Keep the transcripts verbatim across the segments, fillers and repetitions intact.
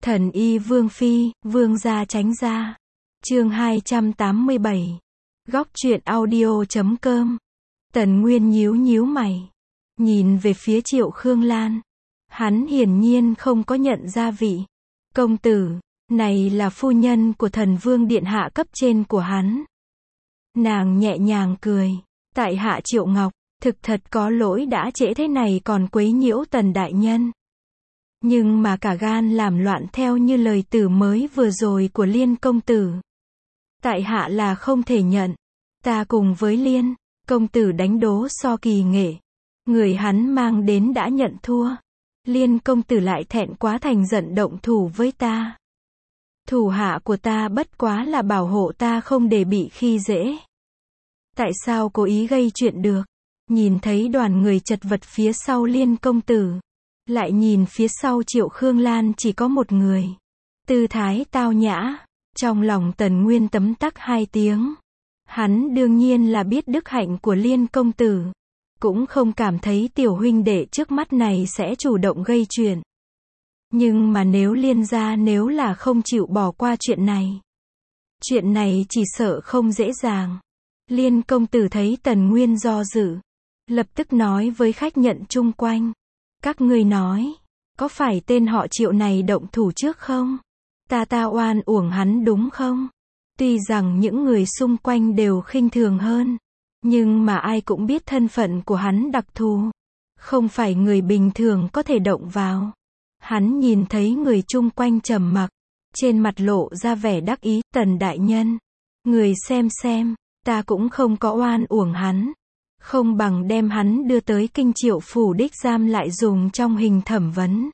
Thần y Vương Phi, Vương gia tránh ra. Chương hai trăm tám mươi bảy. Góc truyện audio chấm com. Tần Nguyên nhíu nhíu mày, nhìn về phía Triệu Khương Lan. Hắn hiển nhiên không có nhận ra vị công tử này là phu nhân của thần vương điện hạ cấp trên của hắn. Nàng nhẹ nhàng cười, tại hạ Triệu Ngọc, thực thật có lỗi đã trễ thế này còn quấy nhiễu Tần đại nhân. Nhưng mà cả gan làm loạn theo như lời từ mới vừa rồi của Liên công tử. Tại hạ là không thể nhận. Ta cùng với Liên công tử đánh đố so kỳ nghệ. Người hắn mang đến đã nhận thua. Liên công tử lại thẹn quá thành giận động thủ với ta. Thủ hạ của ta bất quá là bảo hộ ta không để bị khi dễ. Tại sao cố ý gây chuyện được? Nhìn thấy đoàn người chật vật phía sau Liên công tử. Lại nhìn phía sau Triệu Khương Lan chỉ có một người. Tư thái tao nhã. Trong lòng Tần Nguyên tấm tắc hai tiếng. Hắn đương nhiên là biết đức hạnh của Liên công tử. Cũng không cảm thấy tiểu huynh đệ trước mắt này sẽ chủ động gây chuyện. Nhưng mà nếu Liên gia nếu là không chịu bỏ qua chuyện này. Chuyện này chỉ sợ không dễ dàng. Liên công tử thấy Tần Nguyên do dự. Lập tức nói với khách nhận chung quanh. Các ngươi nói, có phải tên họ Triệu này động thủ trước không? Ta ta oan uổng hắn đúng không? Tuy rằng những người xung quanh đều khinh thường hơn. Nhưng mà ai cũng biết thân phận của hắn đặc thù. Không phải người bình thường có thể động vào. Hắn nhìn thấy người chung quanh trầm mặc. Trên mặt lộ ra vẻ đắc ý. Tần đại nhân. Người xem xem. Ta cũng không có oan uổng hắn. Không bằng đem hắn đưa tới kinh Triệu phủ đích giam lại dùng trong hình thẩm vấn.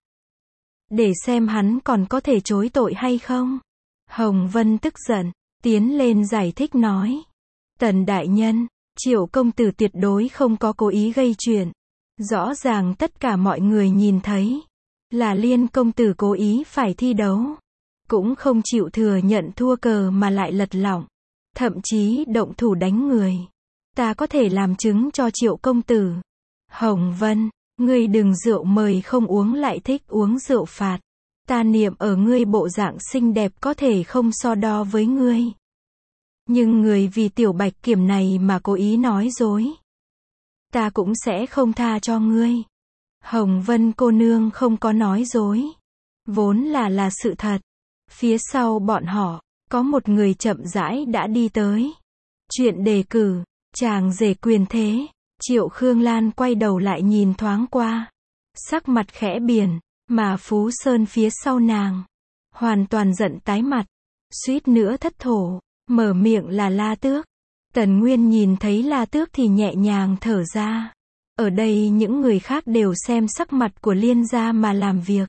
Để xem hắn còn có thể chối tội hay không. Hồng Vân tức giận. Tiến lên giải thích nói. Tần đại nhân. Triệu công tử tuyệt đối không có cố ý gây chuyện. Rõ ràng tất cả mọi người nhìn thấy. Là Liên công tử cố ý phải thi đấu. Cũng không chịu thừa nhận thua cờ mà lại lật lọng. Thậm chí động thủ đánh người. Ta có thể làm chứng cho Triệu công tử. Hồng Vân, ngươi đừng rượu mời không uống lại thích uống rượu phạt. Ta niệm ở ngươi bộ dạng xinh đẹp có thể không so đo với ngươi. Nhưng người vì tiểu bạch kiểm này mà cố ý nói dối. Ta cũng sẽ không tha cho ngươi. Hồng Vân cô nương không có nói dối. Vốn là là sự thật. Phía sau bọn họ, có một người chậm rãi đã đi tới. Chuyện đề cử, chàng rể quyền thế. Triệu Khương Lan quay đầu lại nhìn thoáng qua. Sắc mặt khẽ biển, mà Phú Sơn phía sau nàng. Hoàn toàn giận tái mặt. Suýt nữa thất thổ. Mở miệng là La Tước. Tần Nguyên nhìn thấy La Tước thì nhẹ nhàng thở ra. Ở đây những người khác đều xem sắc mặt của Liên gia mà làm việc.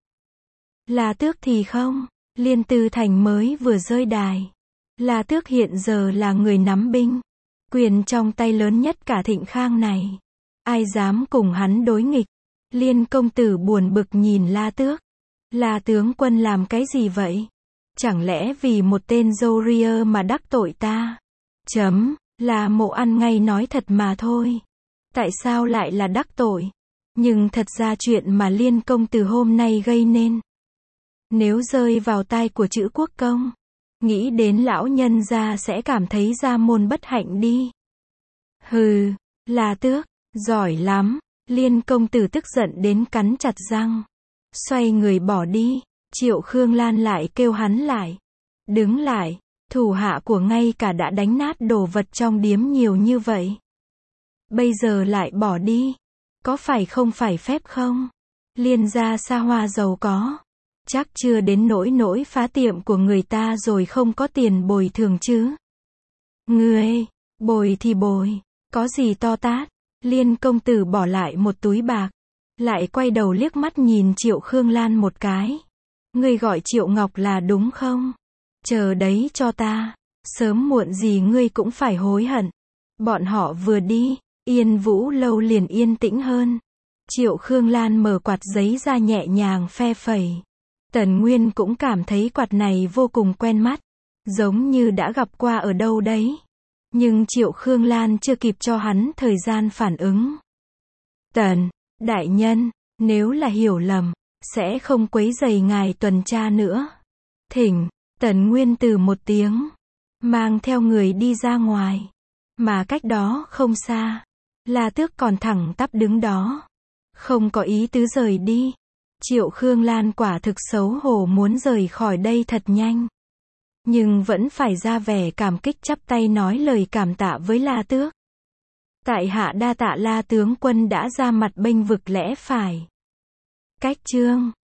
La Tước thì không. Liên Tư Thành mới vừa rơi đài. La Tước hiện giờ là người nắm binh. Quyền trong tay lớn nhất cả Thịnh Khang này. Ai dám cùng hắn đối nghịch. Liên công tử buồn bực nhìn La Tước. La tướng quân làm cái gì vậy? Chẳng lẽ vì một tên dâu ria mà đắc tội ta? Chấm, là Mộ ăn ngay nói thật mà thôi. Tại sao lại là đắc tội? Nhưng thật ra chuyện mà Liên công tử hôm nay gây nên. Nếu rơi vào tai của chữ quốc công. Nghĩ đến lão nhân gia sẽ cảm thấy gia môn bất hạnh đi. Hừ, La Tước, giỏi lắm. Liên công tử tức giận đến cắn chặt răng. Xoay người bỏ đi. Triệu Khương Lan lại kêu hắn lại. Đứng lại, thủ hạ của ngay cả đã đánh nát đồ vật trong điếm nhiều như vậy. Bây giờ lại bỏ đi. Có phải không phải phép không? Liên gia xa hoa giàu có. Chắc chưa đến nỗi nỗi phá tiệm của người ta rồi không có tiền bồi thường chứ. Ngươi, bồi thì bồi. Có gì to tát? Liên công tử bỏ lại một túi bạc. Lại quay đầu liếc mắt nhìn Triệu Khương Lan một cái. Ngươi gọi Triệu Ngọc là đúng không? Chờ đấy cho ta. Sớm muộn gì ngươi cũng phải hối hận. Bọn họ vừa đi, Yên Vũ lâu liền yên tĩnh hơn. Triệu Khương Lan mở quạt giấy ra nhẹ nhàng phe phẩy. Tần Nguyên cũng cảm thấy quạt này vô cùng quen mắt. Giống như đã gặp qua ở đâu đấy. Nhưng Triệu Khương Lan chưa kịp cho hắn thời gian phản ứng. Tần, đại nhân, nếu là hiểu lầm, sẽ không quấy rầy ngài tuần tra nữa. Thỉnh. Tần Nguyên từ một tiếng, mang theo người đi ra ngoài. Mà cách đó không xa, La Tước còn thẳng tắp đứng đó, không có ý tứ rời đi. Triệu Khương Lan quả thực xấu hổ muốn rời khỏi đây thật nhanh, nhưng vẫn phải ra vẻ cảm kích chắp tay nói lời cảm tạ với La Tước. Tại hạ đa tạ La tướng quân đã ra mặt bênh vực lẽ phải. Cách chương